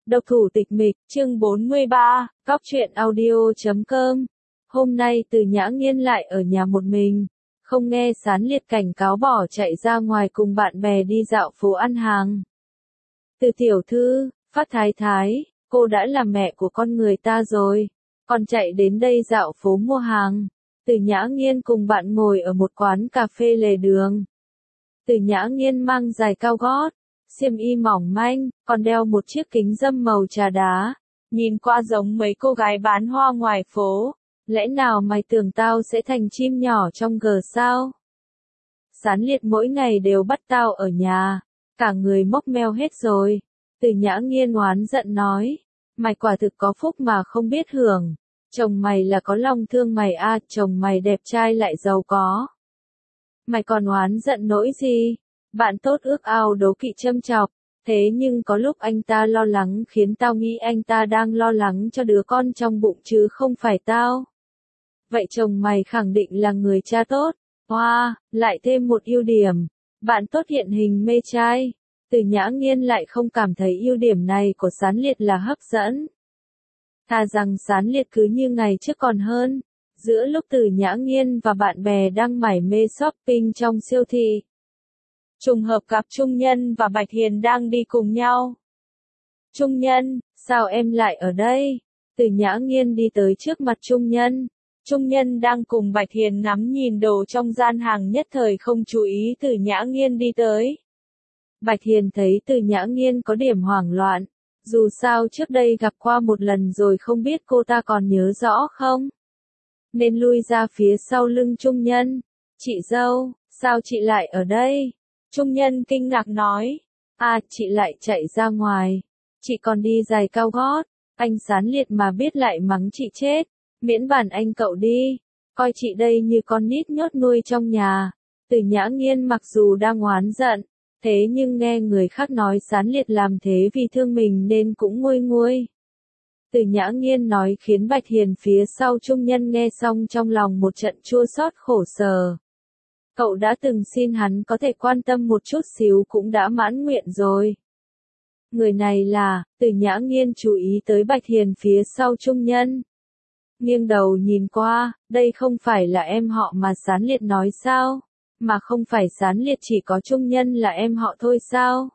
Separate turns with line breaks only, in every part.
Độc thủ tịch mịch, chương 43, Góc truyện audio.com. Hôm nay Từ Nhã Nghiên lại ở nhà một mình, không nghe Sán Liệt cảnh cáo bỏ chạy ra ngoài cùng bạn bè đi dạo phố ăn hàng. Từ tiểu thư, Phát Thái Thái, cô đã là mẹ của con người ta rồi, còn chạy đến đây dạo phố mua hàng. Từ Nhã Nghiên cùng bạn ngồi ở một quán cà phê lề đường. Từ Nhã Nghiên mang giày cao gót, xiêm y mỏng manh, còn đeo một chiếc kính râm màu trà đá. Nhìn qua giống mấy cô gái bán hoa ngoài phố. Lẽ nào mày tưởng tao sẽ thành chim nhỏ trong gờ sao? Sán Liệt mỗi ngày đều bắt tao ở nhà, cả người mốc meo hết rồi. Từ Nhã Nghiên oán giận nói, mày quả thực có phúc mà không biết hưởng. Chồng mày là có lòng thương mày à, chồng mày đẹp trai lại giàu có. Mày còn oán giận nỗi gì? Bạn tốt ước ao đố kỵ châm chọc, thế nhưng có lúc anh ta lo lắng khiến tao nghĩ anh ta đang lo lắng cho đứa con trong bụng chứ không phải tao. Vậy chồng mày khẳng định là người cha tốt. Wow, lại thêm một ưu điểm. Bạn tốt hiện hình mê trai. Từ Nhã Nghiên lại không cảm thấy ưu điểm này của Sán Liệt là hấp dẫn. Thà rằng Sán Liệt cứ như ngày trước còn hơn. Giữa lúc Từ Nhã Nghiên và bạn bè đang mải mê shopping trong siêu thị, trùng hợp gặp Trung Nhân và Bạch Hiền đang đi cùng nhau. Trung Nhân, sao em lại ở đây? Từ Nhã Nghiên đi tới trước mặt Trung Nhân. Trung Nhân đang cùng Bạch Hiền ngắm nhìn đồ trong gian hàng, nhất thời không chú ý Từ Nhã Nghiên đi tới. Bạch Hiền thấy Từ Nhã Nghiên có điểm hoảng loạn. Dù sao trước đây gặp qua một lần rồi, không biết cô ta còn nhớ rõ không? Nên lui ra phía sau lưng Trung Nhân. Chị dâu, sao chị lại ở đây? Trung Nhân kinh ngạc nói. À, chị lại chạy ra ngoài. Chị còn đi giày cao gót. Anh Sán Liệt mà biết lại mắng chị chết. Miễn bàn anh cậu đi. Coi chị đây như con nít nhốt nuôi trong nhà. Từ Nhã Nghiên mặc dù đang oán giận, thế nhưng nghe người khác nói Sán Liệt làm thế vì thương mình nên cũng nguôi nguôi. Từ Nhã Nghiên nói khiến Bạch Hiền phía sau Trung Nhân nghe xong trong lòng một trận chua xót khổ sở. Cậu đã từng xin hắn có thể quan tâm một chút xíu cũng đã mãn nguyện rồi. Người này là, Từ Nhã Nghiên chú ý tới Bạch Hiền phía sau Trung Nhân. Nghiêng đầu nhìn qua, đây không phải là em họ mà Sán Liệt nói sao? Mà không phải Sán Liệt chỉ có Trung Nhân là em họ thôi sao?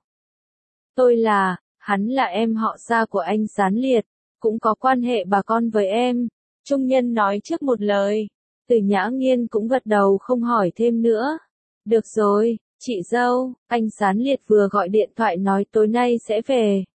Hắn là em họ xa của anh Sán Liệt, cũng có quan hệ bà con với em. Trung Nhân nói trước một lời. Từ Nhã Nghiên cũng gật đầu không hỏi thêm nữa. Được rồi, chị dâu, anh Sán Liệt vừa gọi điện thoại nói tối nay sẽ về.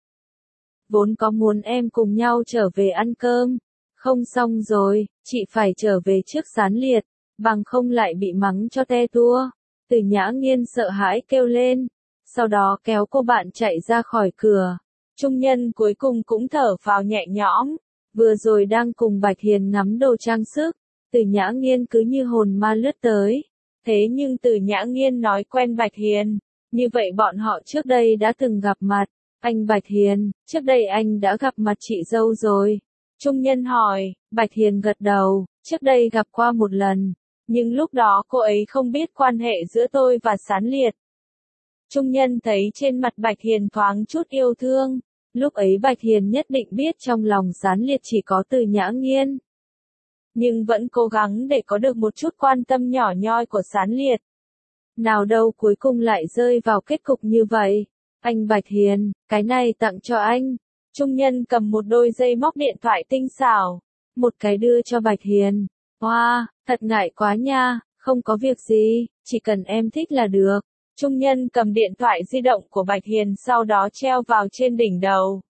Vốn có muốn em cùng nhau trở về ăn cơm. Không xong rồi, chị phải trở về trước Sán Liệt, bằng không lại bị mắng cho te tua. Từ Nhã Nghiên sợ hãi kêu lên, sau đó kéo cô bạn chạy ra khỏi cửa. Trung Nhân cuối cùng cũng thở phào nhẹ nhõm, vừa rồi đang cùng Bạch Hiền ngắm đồ trang sức. Từ Nhã Nghiên cứ như hồn ma lướt tới. Thế nhưng Từ Nhã Nghiên nói quen Bạch Hiền, như vậy bọn họ trước đây đã từng gặp mặt. Anh Bạch Hiền, trước đây anh đã gặp mặt chị dâu rồi. Trung Nhân hỏi. Bạch Hiền gật đầu, trước đây gặp qua một lần, nhưng lúc đó cô ấy không biết quan hệ giữa tôi và Sán Liệt. Trung Nhân thấy trên mặt Bạch Hiền thoáng chút yêu thương, lúc ấy Bạch Hiền nhất định biết trong lòng Sán Liệt chỉ có Từ Nhã Nghiên. Nhưng vẫn cố gắng để có được một chút quan tâm nhỏ nhoi của Sán Liệt. Nào đâu cuối cùng lại rơi vào kết cục như vậy. Anh Bạch Hiền, cái này tặng cho anh. Trung Nhân cầm một đôi dây móc điện thoại tinh xảo, một cái đưa cho Bạch Hiền. Wow, thật ngại quá nha, không có việc gì, chỉ cần em thích là được. Trung Nhân cầm điện thoại di động của Bạch Hiền sau đó treo vào trên đỉnh đầu.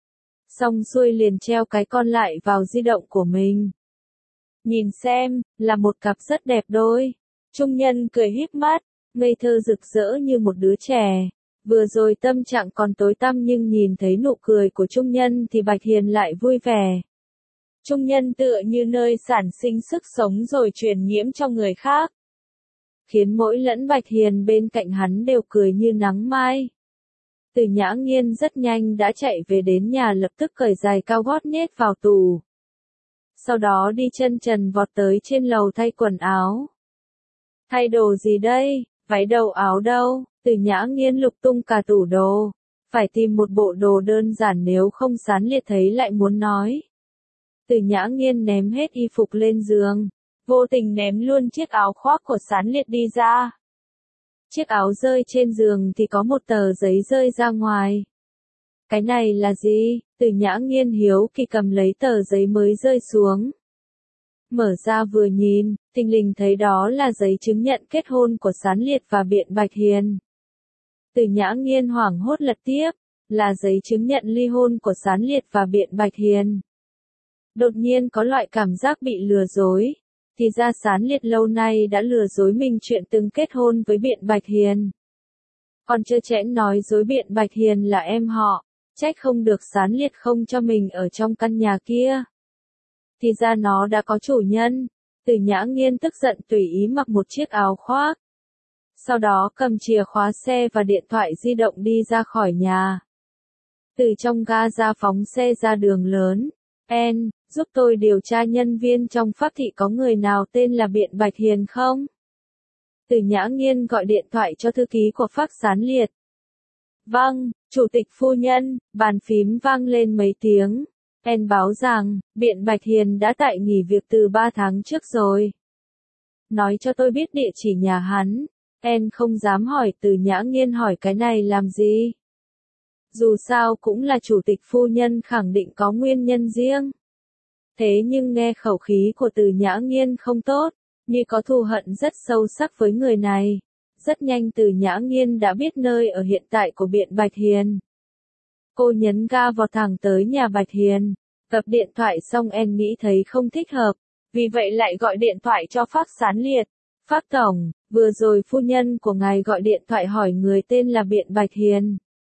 Xong xuôi liền treo cái con lại vào di động của mình. Nhìn xem, là một cặp rất đẹp đôi. Trung Nhân cười híp mắt, ngây thơ rực rỡ như một đứa trẻ. Vừa rồi tâm trạng còn tối tăm nhưng nhìn thấy nụ cười của Trung Nhân thì Bạch Hiền lại vui vẻ. Trung Nhân tựa như nơi sản sinh sức sống rồi truyền nhiễm cho người khác. Khiến mỗi lẫn Bạch Hiền bên cạnh hắn đều cười như nắng mai. Từ Nhã Nghiên rất nhanh đã chạy về đến nhà, lập tức cởi giày cao gót nhét vào tủ. Sau đó đi chân trần vọt tới trên lầu thay quần áo. Thay đồ gì đây? Váy đầu áo đâu? Từ Nhã Nghiên lục tung cả tủ đồ. Phải tìm một bộ đồ đơn giản nếu không Sán Liệt thấy lại muốn nói. Từ Nhã Nghiên ném hết y phục lên giường, vô tình ném luôn chiếc áo khoác của Sán Liệt đi ra. Chiếc áo rơi trên giường thì có một tờ giấy rơi ra ngoài. Cái này là gì? Từ Nhã Nghiên hiếu kỳ cầm lấy tờ giấy mới rơi xuống. Mở ra vừa nhìn, thình lình thấy đó là giấy chứng nhận kết hôn của Sán Liệt và Biện Bạch Hiền. Từ Nhã Nghiên hoảng hốt lật tiếp, là giấy chứng nhận ly hôn của Sán Liệt và Biện Bạch Hiền. Đột nhiên có loại cảm giác bị lừa dối. Thì ra Sán Liệt lâu nay đã lừa dối mình chuyện từng kết hôn với Biện Bạch Hiền. Còn trơ trẽn nói dối Biện Bạch Hiền là em họ, trách không được Sán Liệt không cho mình ở trong căn nhà kia. Thì ra nó đã có chủ nhân. Từ Nhã Nghiên tức giận tùy ý mặc một chiếc áo khoác. Sau đó cầm chìa khóa xe và điện thoại di động đi ra khỏi nhà. Từ trong ga ra phóng xe ra đường lớn. Giúp tôi điều tra nhân viên trong Pháp thị có người nào tên là Biện Bạch Hiền không? Từ Nhã Nghiên gọi điện thoại cho thư ký của Phác Sán Liệt. Vâng, Chủ tịch phu nhân, bàn phím vang lên mấy tiếng. Báo rằng, Biện Bạch Hiền đã tại nghỉ việc từ 3 tháng trước rồi. Nói cho tôi biết địa chỉ nhà hắn. Không dám hỏi. Từ Nhã Nghiên hỏi cái này làm gì? Dù sao cũng là chủ tịch phu nhân khẳng định có nguyên nhân riêng. Thế nhưng nghe khẩu khí của Từ Nhã Nghiên không tốt, như có thù hận rất sâu sắc với người này. Rất nhanh Từ Nhã Nghiên đã biết nơi ở hiện tại của Biện Bạch Hiền. Cô nhấn ga vào thẳng tới nhà Bạch Hiền. Tập điện thoại xong nghĩ thấy không thích hợp, vì vậy lại gọi điện thoại cho Phác Sán Liệt. Phác tổng, vừa rồi phu nhân của ngài gọi điện thoại hỏi người tên là Biện Bạch Hiền.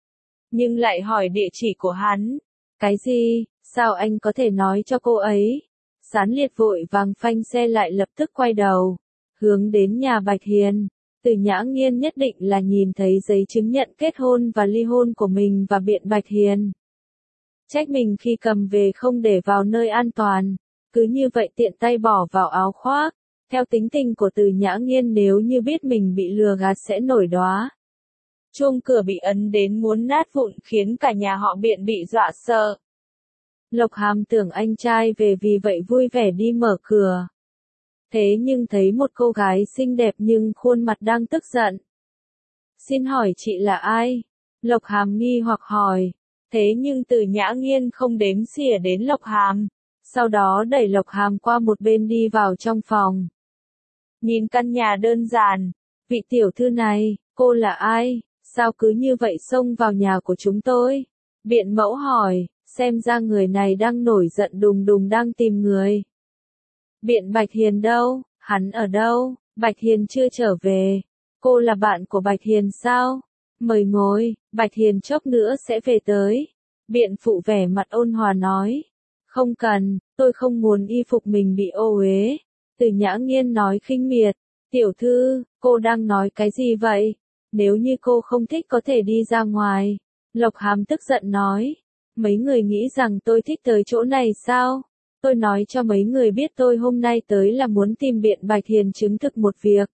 Nhưng lại hỏi địa chỉ của hắn. Cái gì? Sao anh có thể nói cho cô ấy? Sán Liệt vội vàng phanh xe lại lập tức quay đầu, hướng đến nhà Bạch Hiền. Từ Nhã Nghiên nhất định là nhìn thấy giấy chứng nhận kết hôn và ly hôn của mình và Biện Bạch Hiền. Trách mình khi cầm về không để vào nơi an toàn, cứ như vậy tiện tay bỏ vào áo khoác. Theo tính tình của Từ Nhã Nghiên nếu như biết mình bị lừa gạt sẽ nổi đoá. Chuông cửa bị ấn đến muốn nát vụn khiến cả nhà họ Biện bị dọa sợ. Lộc Hàm tưởng anh trai về vì vậy vui vẻ đi mở cửa. Thế nhưng thấy một cô gái xinh đẹp nhưng khuôn mặt đang tức giận. Xin hỏi chị là ai? Lộc Hàm nghi hoặc hỏi. Thế nhưng Từ Nhã Nghiên không đếm xỉa đến Lộc Hàm. Sau đó đẩy Lộc Hàm qua một bên đi vào trong phòng. Nhìn căn nhà đơn giản. Vị tiểu thư này, cô là ai? Sao cứ như vậy xông vào nhà của chúng tôi? Biện mẫu hỏi, xem ra người này đang nổi giận đùng đùng đang tìm người. Biện Bạch Hiền đâu? Hắn ở đâu? Bạch Hiền chưa trở về. Cô là bạn của Bạch Hiền sao? Mời ngồi, Bạch Hiền chốc nữa sẽ về tới. Biện phụ vẻ mặt ôn hòa nói. Không cần, tôi không muốn y phục mình bị ô uế. Từ Nhã Nghiên nói khinh miệt. Tiểu thư, cô đang nói cái gì vậy? Nếu như cô không thích có thể đi ra ngoài. Lộc Hàm tức giận nói. Mấy người nghĩ rằng tôi thích tới chỗ này sao? Tôi nói cho mấy người biết tôi hôm nay tới là muốn tìm Biện Bạch Hiền chứng thực một việc.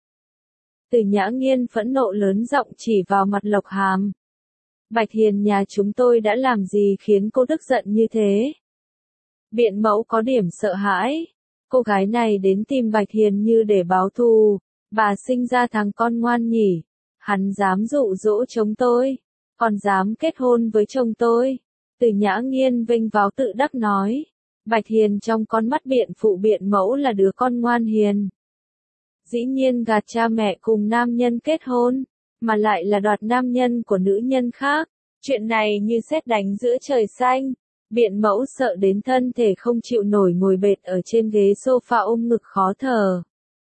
Từ Nhã Nghiên phẫn nộ lớn giọng chỉ vào mặt Lộc Hàm. Bạch Hiền nhà chúng tôi đã làm gì khiến cô tức giận như thế? Biện mẫu có điểm sợ hãi. Cô gái này đến tìm Bạch Hiền như để báo thù. Bà sinh ra thằng con ngoan nhỉ. Hắn dám dụ dỗ chồng tôi. Còn dám kết hôn với chồng tôi. Từ Nhã Nghiên vênh váo tự đắc nói. Bạch Hiền trong con mắt biện phụ biện mẫu là đứa con ngoan hiền. Dĩ nhiên gạt cha mẹ cùng nam nhân kết hôn, mà lại là đoạt nam nhân của nữ nhân khác. Chuyện này như sét đánh giữa trời xanh. Biện mẫu sợ đến thân thể không chịu nổi ngồi bệt ở trên ghế sofa ôm ngực khó thở.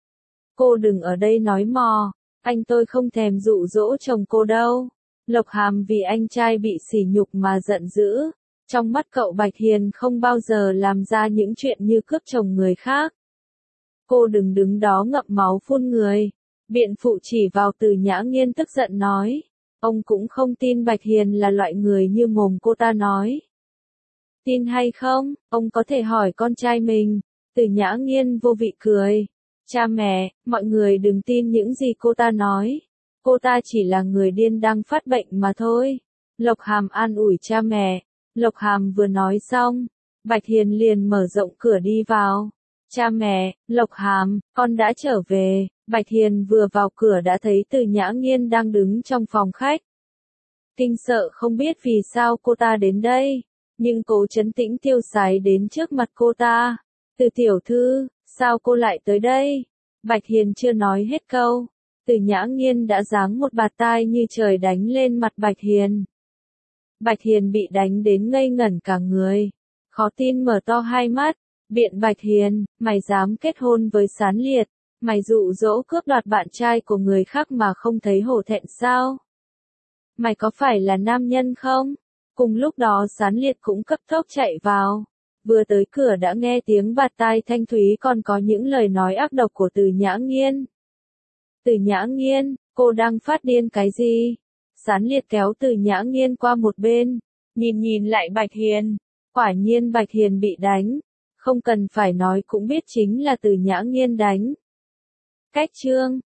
Cô đừng ở đây nói mò, anh tôi không thèm dụ dỗ chồng cô đâu. Lộc Hàm vì anh trai bị sỉ nhục mà giận dữ. Trong mắt cậu Bạch Hiền không bao giờ làm ra những chuyện như cướp chồng người khác. Cô đừng đứng đó ngậm máu phun người. Biện phụ chỉ vào Từ Nhã Nghiên tức giận nói. Ông cũng không tin Bạch Hiền là loại người như mồm cô ta nói. Tin hay không, ông có thể hỏi con trai mình. Từ Nhã Nghiên vô vị cười. Cha mẹ, mọi người đừng tin những gì cô ta nói. Cô ta chỉ là người điên đang phát bệnh mà thôi. Lộc Hàm an ủi cha mẹ. Lộc Hàm vừa nói xong, Bạch Hiền liền mở rộng cửa đi vào. Cha mẹ, Lộc Hàm, con đã trở về. Bạch Hiền vừa vào cửa đã thấy Từ Nhã Nghiên đang đứng trong phòng khách. Kinh sợ không biết vì sao cô ta đến đây, nhưng Cố trấn tĩnh tiêu sái đến trước mặt cô ta. Từ tiểu thư, sao cô lại tới đây? Bạch Hiền chưa nói hết câu, Từ Nhã Nghiên đã giáng một bạt tai như trời đánh lên mặt Bạch Hiền. Bạch Hiền bị đánh đến ngây ngẩn cả người, khó tin mở to hai mắt, biện Bạch Hiền, mày dám kết hôn với Sán Liệt, mày dụ dỗ cướp đoạt bạn trai của người khác mà không thấy hổ thẹn sao? Mày có phải là nam nhân không? Cùng lúc đó Sán Liệt cũng cấp tốc chạy vào, vừa tới cửa đã nghe tiếng bạt tai thanh thúy còn có những lời nói ác độc của Từ Nhã Nghiên. Từ Nhã Nghiên, cô đang phát điên cái gì? Sán Liệt kéo Từ Nhã Nghiên qua một bên, nhìn lại Bạch Hiền, quả nhiên Bạch Hiền bị đánh, không cần phải nói cũng biết chính là Từ Nhã Nghiên đánh. Cách chương